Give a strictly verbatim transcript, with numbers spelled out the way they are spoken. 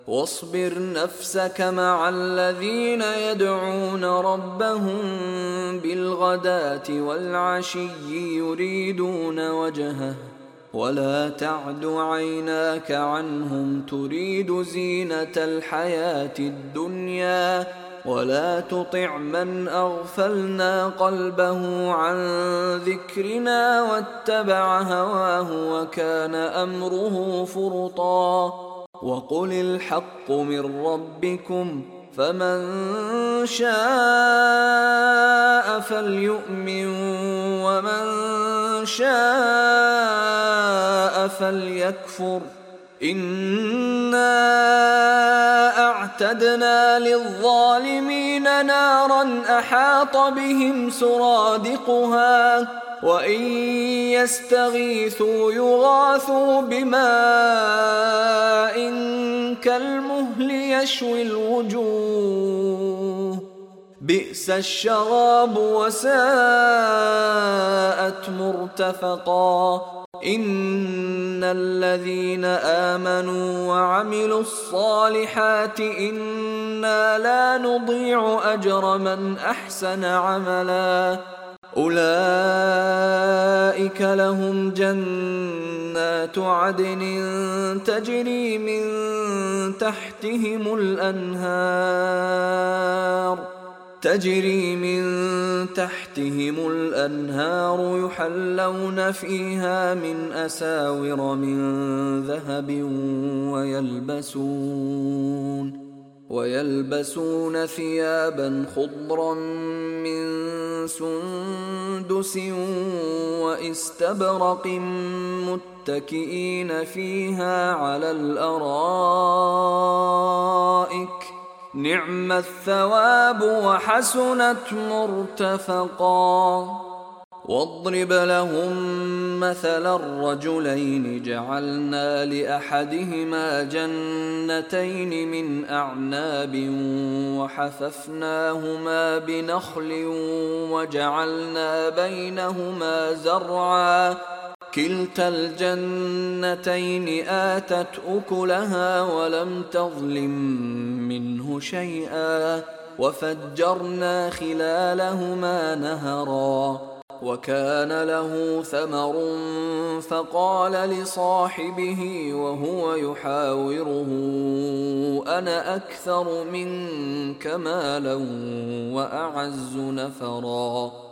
واصبر نفسك مع الذين يدعون ربهم بالغداة والعشي يريدون وجهه ولا تعد عيناك عنهم تريد زينة الحياة الدنيا ولا تطع من أغفلنا قلبه عن ذكرنا واتبع هواه وكان أمره فرطا وقل الحق من ربكم فمن شاء فليؤمن ومن شاء فليكفر إنا أعتدنا للظالمين نارا أحاط بهم سرادقها وإن يستغيثوا يغاثوا بماء كالمهل يشوي الوجوه بئس الشراب وساءت مرتفقا إن الذين آمنوا وعملوا الصالحات إنا لا نضيع أجر من أحسن عملا أولئك لهم جنات عدن تجري من تحتهم الأنهار تجري من تحتهم الأنهار يحلون فيها من أساور من ذهب ويلبسون ويلبسون ثيابا خضرا من سندس واستبرق متكئين فيها على الأرائك نعم الثواب وحسنت مرتفقا واضرب لهم مثل الرجلين جعلنا لأحدهما جنتين من أعناب وحففناهما بنخل وجعلنا بينهما زرعا كلتا الجنتين آتت أكلها ولم تظلم منه شيئا وفجرنا خلالهما نهرا وكان له ثمر فقال لصاحبه وهو يحاوره أنا أكثر منك مالا وأعز نفرا